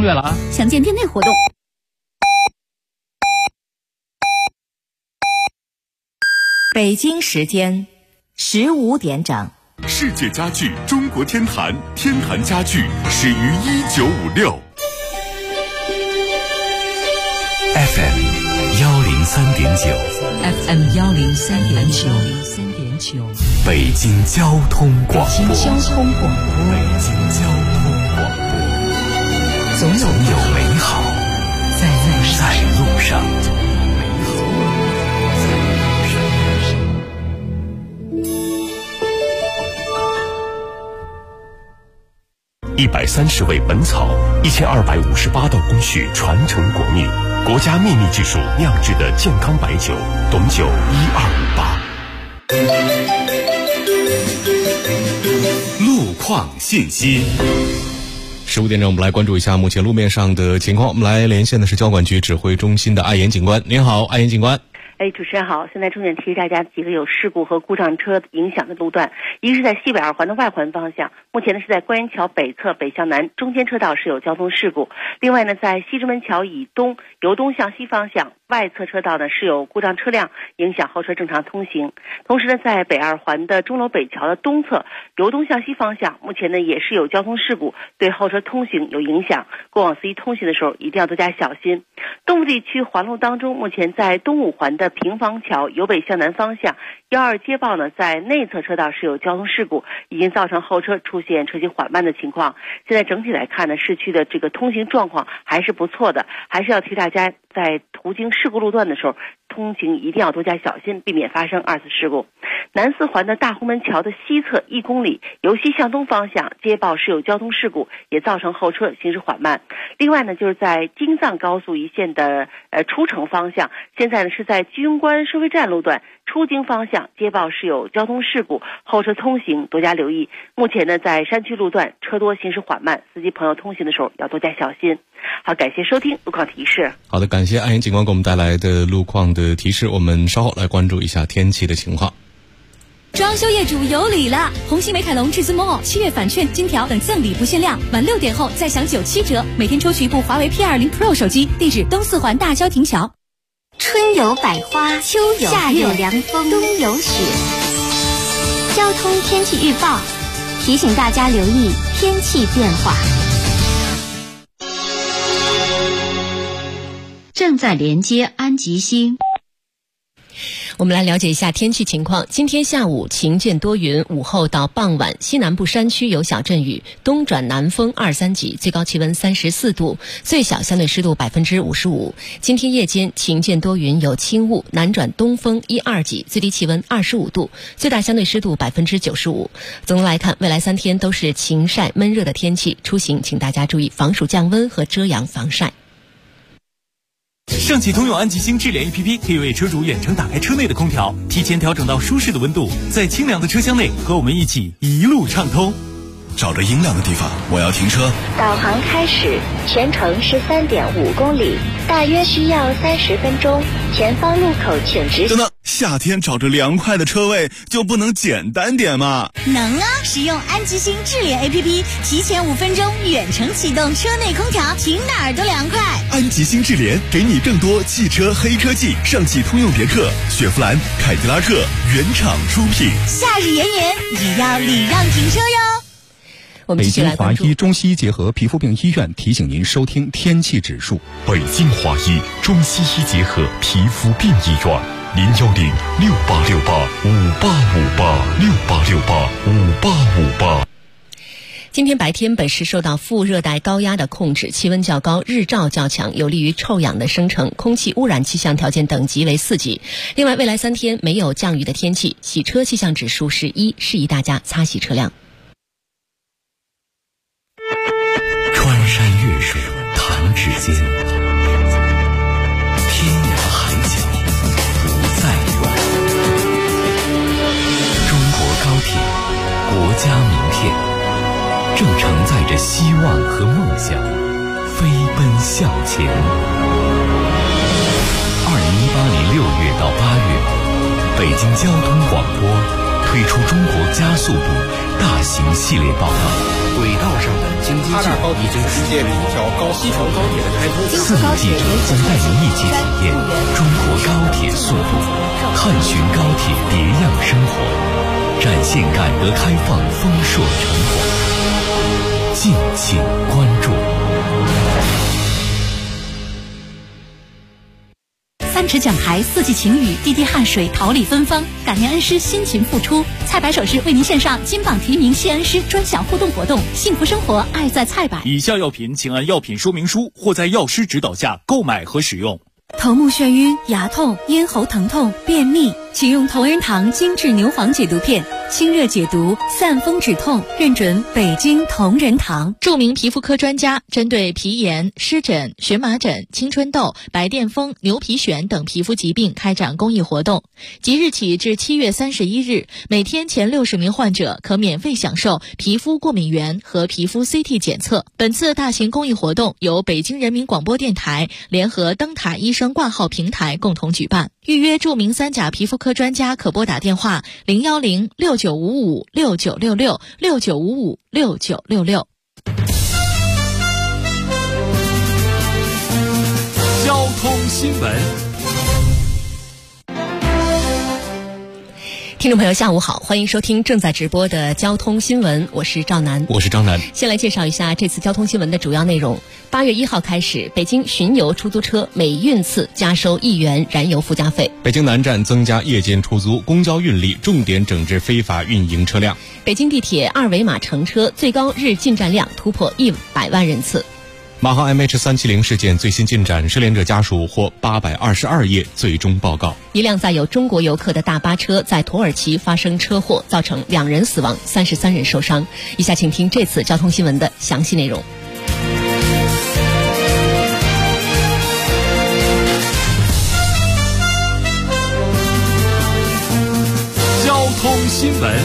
乐了啊！ 详见店内活动。 北京时间15点整。 世界家具中国天坛，天坛家具始于1956。FM 103.9，FM 103.9， 北京交通广播，总有美好在路上。130味本草，1258道工序传承国秘，国家秘密技术酿制的健康白酒，董酒1258。路况信息。 15点整，我们来关注一下目前路面上的情况。我们来连线的是交管局指挥中心的艾岩警官。您好，艾岩警官。 主持人好，现在重点提示大家几个有事故和故障车影响的路段。一个是在西北二环的外环方向，目前呢是在观音桥北侧北向南中间车道是有交通事故。另外呢，在西直门桥以东由东向西方向外侧车道呢是有故障车辆影响后车正常通行。同时呢，在北二环的钟楼北桥的东侧由东向西方向，目前呢也是有交通事故，对后车通行有影响。过往司机通行的时候一定要多加小心。东部地区环路当中，目前在东五环的平房桥由北向南方向12街报呢，在内侧车道是有交通事故，已经造成后车出现车行缓慢的情况。现在整体来看呢，市区的这个通行状况还是不错的，还是要提大家在途经事故路段的时候，通行一定要多加小心，避免发生二次事故。南四环的大红门桥的西侧1公里，由西向东方向接报是有交通事故，也造成后车行驶缓慢。另外呢，就是在京藏高速一线的出城方向，现在呢是在军官收费站路段出京方向接报是有交通事故，后车通行多加留意。目前呢，在山区路段车多行驶缓慢，司机朋友通行的时候要多加小心。好，感谢收听路况提示。 好的，感谢艾岩警官给我们带来的路况的提示。我们稍后来关注一下天气的情况。 装修业主有礼了！红星美凯龙至尊 Mall7月返券、金条等赠礼不限量，晚6点后再享97折，每天抽取一部华为 P20 Pro 手机。地址东四环大郊亭桥。 春有百花，秋有夏有凉风，冬有雪。交通天气预报提醒大家留意天气变化。 正在连接安吉星。 我们来了解一下天气情况。今天下午晴间多云，午后到傍晚西南部山区有小阵雨，东转南风2-3级，最高气温34度，最小相对湿度55%。今天夜间晴间多云，有轻雾，南转东风1-2级，最低气温25度，最大相对湿度95%。总的来看，未来3天都是晴晒闷热的天气，出行请大家注意防暑降温和遮阳防晒。 上汽通用安吉星智联 APP 可以为车主远程打开车内的空调，提前调整到舒适的温度，在清凉的车厢内和我们一起一路畅通。 找着阴凉的地方，我要停车。 导航开始，全程是3.5公里，大约需要30分钟。前方路口请直。 等等，夏天找着凉快的车位就不能简单点吗？ 能啊！使用安吉星智联 APP， 提前5分钟远程启动车内空调，停哪儿都凉快。 安吉星智联给你更多汽车黑科技，上汽通用别克、雪佛兰、凯迪拉克原厂出品。 夏日炎炎，也要礼让停车哟。 北京华医中西医结合皮肤病医院提醒您收听天气指数。 北京华医中西医结合皮肤病医院，0106868585858 今天白天本市受到副热带高压的控制，气温较高，日照较强，有利于臭氧的生成，空气污染气象条件等级为4级。另外，未来3天没有降雨的天气，洗车气象指数是1，示意大家擦洗车辆。 穿山越水弹指间，天涯海角不再远。中国高铁，国家名片，正承载着希望和梦想，飞奔向前。2018年6月到8月，北京交通广播推出中国加速度大型系列报道，轨道上的京津冀高铁正式建立一条西条高铁的开通。 4路列车将带您一起体验中国高铁速度，探寻高铁别样生活，展现改革开放丰硕成果。敬请关注。 3尺讲台，4季晴雨，滴滴汗水，桃李芬芳，感念恩师辛勤付出。菜百首饰为您献上金榜题名谢恩师专享互动活动，幸福生活爱在菜百。 以下药品请按药品说明书或在药师指导下购买和使用。 头目眩晕、牙痛、咽喉疼痛、便秘，请用同仁堂精致牛黄解毒片，清热解毒，散风止痛，认准北京同仁堂。 著名皮肤科专家针对皮炎、湿疹、荨麻疹、青春痘、白癜风、牛皮癣等皮肤疾病开展公益活动，即日起至7月31日，每天前60名患者可免费享受皮肤过敏原和皮肤 CT 检测。本次大型公益活动由北京人民广播电台联合灯塔医生挂号平台共同举办。预约著名3甲皮肤科专家可拨打电话010-6955-6966，6955-6966。 交通新闻。 听众朋友下午好，欢迎收听正在直播的交通新闻，我是赵楠。 我是张楠。 先来介绍一下这次交通新闻的主要内容。8月1号开始，北京巡游出租车每运次加收1元燃油附加费。 北京南站增加夜间出租公交运力，重点整治非法运营车辆。 北京地铁2维码乘车最高日进站量突破100万人次。 马航 MH370 事件最新进展，失联者家属获822页最终报告。 一辆载有中国游客的大巴车在土耳其发生车祸，造成2人死亡，33人受伤。以下请听这次交通新闻的详细内容。 交通新闻。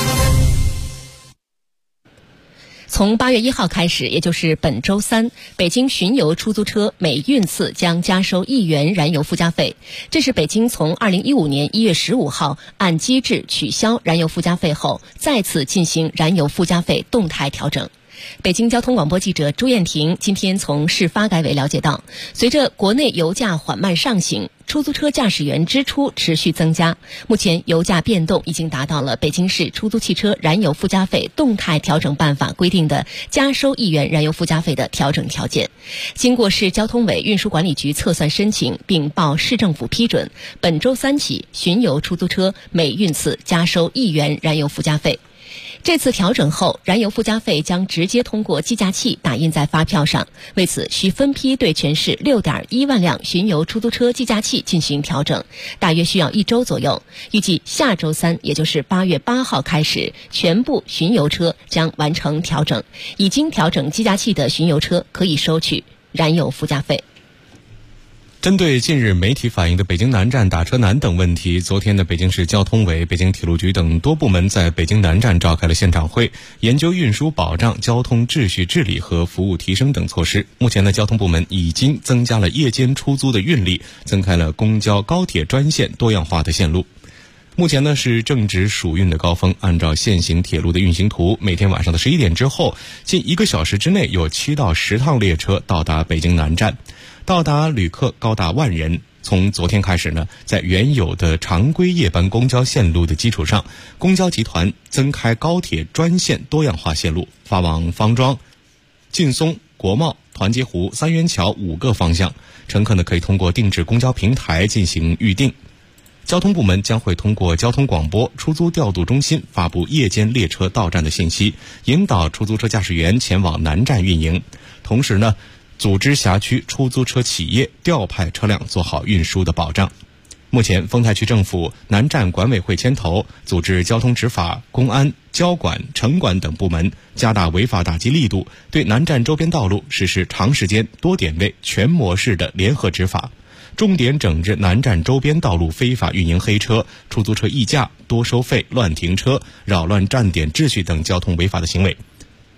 从8月1号开始，也就是本周三，北京巡游出租车每运次将加收1元燃油附加费。这是北京从2015年1月15号按机制取消燃油附加费后，再次进行燃油附加费动态调整。北京交通广播记者朱艳婷今天从市发改委了解到，随着国内油价缓慢上行，出租车驾驶员支出持续增加，目前油价变动已经达到了北京市出租汽车燃油附加费动态调整办法规定的加收1元燃油附加费的调整条件。经过市交通委运输管理局测算申请并报市政府批准，本周三起巡游出租车每运次加收1元燃油附加费。这次调整后，燃油附加费将直接通过计价器打印在发票上，为此需分批对全市6.1万辆巡游出租车计价器进行调整，大约需要1周左右。预计下周三，也就是8月8号开始，全部巡游车将完成调整，已经调整计价器的巡游车可以收取燃油附加费。 针对近日媒体反映的北京南站打车难等问题，昨天的北京市交通委、北京铁路局等多部门在北京南站召开了现场会，研究运输保障、交通秩序治理和服务提升等措施。目前呢，交通部门已经增加了夜间出租的运力，增开了公交、高铁专线多样化的线路。目前呢是正值暑运的高峰，按照现行铁路的运行图，每天晚上的11点之后，近1个小时之内有7到10趟列车到达北京南站，到达旅客高达1万人。从昨天开始呢，在原有的常规夜班公交线路的基础上，公交集团增开高铁专线多样化线路，发往方庄、劲松、国贸、团结湖、三元桥5个方向。乘客呢可以通过定制公交平台进行预订。交通部门将会通过交通广播、出租调度中心发布夜间列车到站的信息，引导出租车驾驶员前往南站运营。同时呢，组织辖区出租车企业调派车辆做好运输的保障。目前，丰台区政府、南站管委会牵头，组织交通执法、公安、交管、城管等部门加大违法打击力度，对南站周边道路实施长时间、多点位、全模式的联合执法，重点整治南站周边道路非法运营黑车、出租车溢价、多收费、乱停车、扰乱站点秩序等交通违法的行为。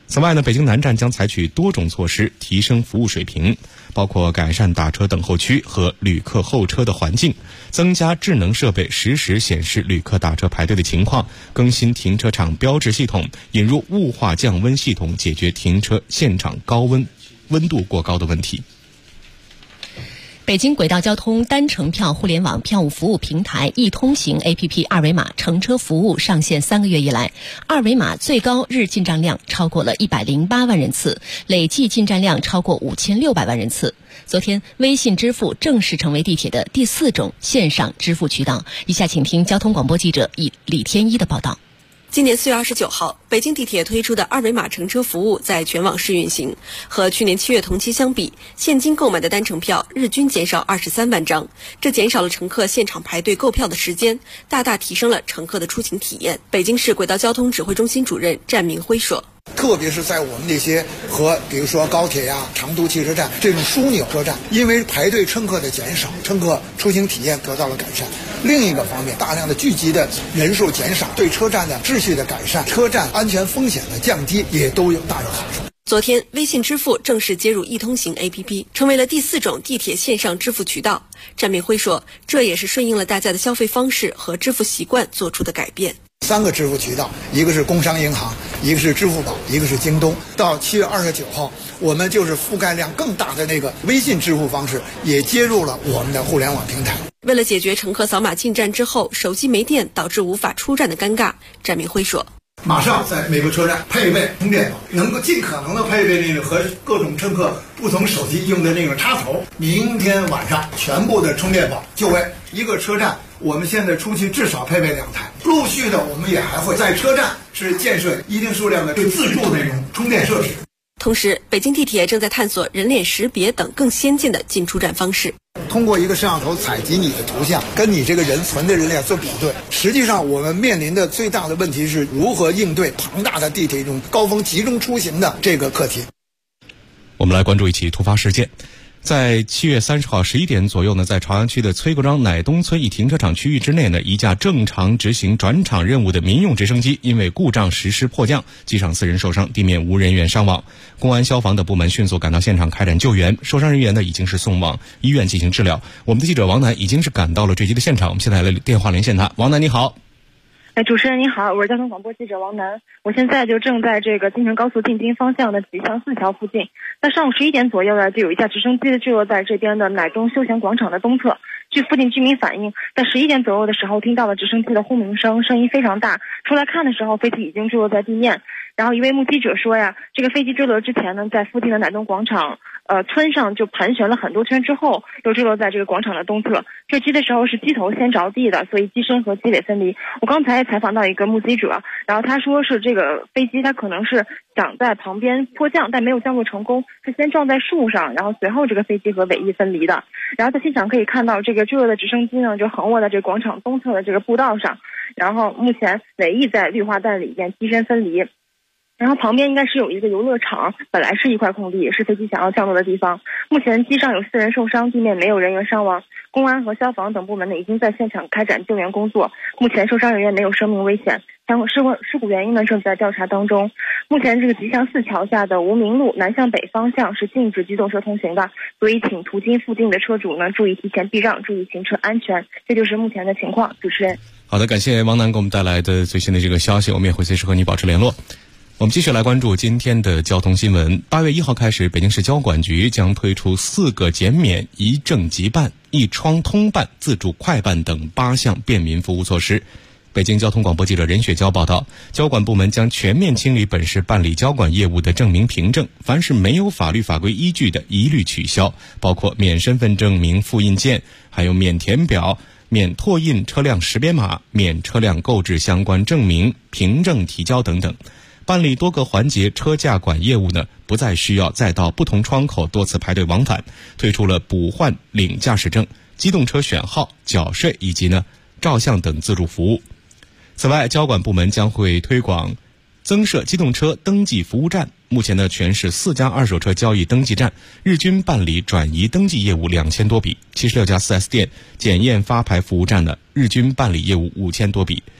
此外呢，北京南站将采取多种措施提升服务水平，包括改善打车等候区和旅客候车的环境，增加智能设备实时显示旅客打车排队的情况，更新停车场标志系统，引入雾化降温系统，解决停车现场温度过高的问题。 北京轨道交通单程票互联网票务服务平台易通行 APP 二维码乘车服务上线3个月以来，二维码最高日进站量超过了108万人次，累计进站量超过5600万人次。昨天，微信支付正式成为地铁的第4种线上支付渠道。以下请听交通广播记者李天一的报道。 今年4月29号，北京地铁推出的二维码乘车服务在全网试运行。和去年7月同期相比，现金购买的单程票日均减少23万张，这减少了乘客现场排队购票的时间，大大提升了乘客的出行体验。北京市轨道交通指挥中心主任战明辉说， 特别是在我们那些和比如说高铁呀、长途汽车站这种枢纽车站，因为排队乘客的减少，乘客出行体验得到了改善。另一个方面，大量的聚集的人数减少，对车站的秩序的改善、车站安全风险的降低也都有大有好处。 昨天，微信支付正式接入易通行 APP， 成为了第4种地铁线上支付渠道。战明辉说，这也是顺应了大家的消费方式和支付习惯做出的改变。 3个支付渠道，一个是工商银行，一个是支付宝，一个是京东。到7月29号，我们就是覆盖量更大的那个微信支付方式也接入了我们的互联网平台。 为了解决乘客扫码进站之后手机没电导致无法出站的尴尬，战明辉说， 马上在每个车站配备充电宝，能够尽可能的配备那个和各种乘客不同手机用的那个插头。明天晚上全部的充电宝就位，一个车站我们现在出去至少配备2台，陆续的我们也还会在车站是建设一定数量的自助那种充电设施。 同时，北京地铁正在探索人脸识别等更先进的进出站方式。 通过一个摄像头采集你的图像，跟你这个人存的人脸做比对。实际上，我们面临的最大的问题是如何应对庞大的地铁这种高峰集中出行的这个课题。 我们来关注一起突发事件。在7月30号11点左右呢，在朝阳区的崔各庄乃东村一停车场区域之内呢，一架正常执行转场任务的民用直升机因为故障实施迫降，机上4人受伤，地面无人员伤亡。公安、消防等部门迅速赶到现场开展救援，受伤人员呢已经是送往医院进行治疗。我们的记者王楠已经是赶到了坠机的现场，我们现在来电话连线他。王楠你好。 主持人你好，我是交通广播记者王楠，我现在就正在这个京承高速进京方向的吉祥寺桥附近。那上午11点左右呢，就有一架直升机坠落在这边的乃东休闲广场的东侧。据附近居民反映，在11点左右的时候听到了直升机的轰鸣声，声音非常大。出来看的时候，飞机已经坠落在地面。然后一位目击者说呀，这个飞机坠落之前呢，在附近的乃东广场村上就盘旋了很多圈之后，又坠落在这个广场的东侧。坠机的时候是机头先着地的，所以机身和机尾分离。我刚才采访到一个目击者，然后他说是这个飞机它可能是想在旁边迫降，但没有降落成功，是先撞在树上，然后随后这个飞机和尾翼分离的。然后在现场可以看到，这个坠落的直升机呢就横卧在这个广场东侧的这个步道上，然后目前尾翼在绿化带里面，机身分离。然后旁边应该是有一个游乐场，本来是一块空地，也是飞机想要降落的地方。目前机上有4人受伤，地面没有人员伤亡。公安和消防等部门呢已经在现场开展救援工作，目前受伤人员没有生命危险。事故原因呢正在调查当中。目前这个吉祥寺桥下的无名路南向北方向是禁止机动车通行的，所以请途经附近的车主呢注意提前避让，注意行车安全。这就是目前的情况。主持人， 好的，感谢王楠给我们带来的最新的这个消息，我们也会随时和你保持联络。我们继续来关注今天的交通新闻。8月1号开始，北京市交管局将推出4个减免、一证即办、一窗通办、自助快办等8项便民服务措施。北京交通广播记者任雪娇报道，交管部门将全面清理本市办理交管业务的证明凭证，凡是没有法律法规依据的一律取消，包括免身份证明复印件，还有免填表、免拓印车辆识别码、免车辆购置相关证明、凭证提交等等。办理多个环节车驾管业务呢，不再需要再到不同窗口多次排队往返，推出了补换领驾驶证、机动车选号、缴税以及呢照相等自助服务。此外，交管部门将会推广增设机动车登记服务站，目前呢全市4家二手车交易登记站，日均办理转移登记业务2000多笔，76家4S店检验发牌服务站呢，日均办理业务5000多笔。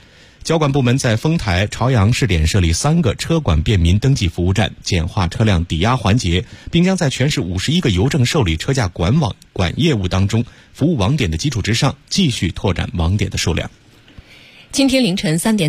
交管部门在丰台、朝阳试点设立3个车管便民登记服务站，简化车辆抵押环节，并将在全市51个邮政受理车价管业务当中，服务网点的基础之上，继续拓展网点的数量。 今天凌晨3点。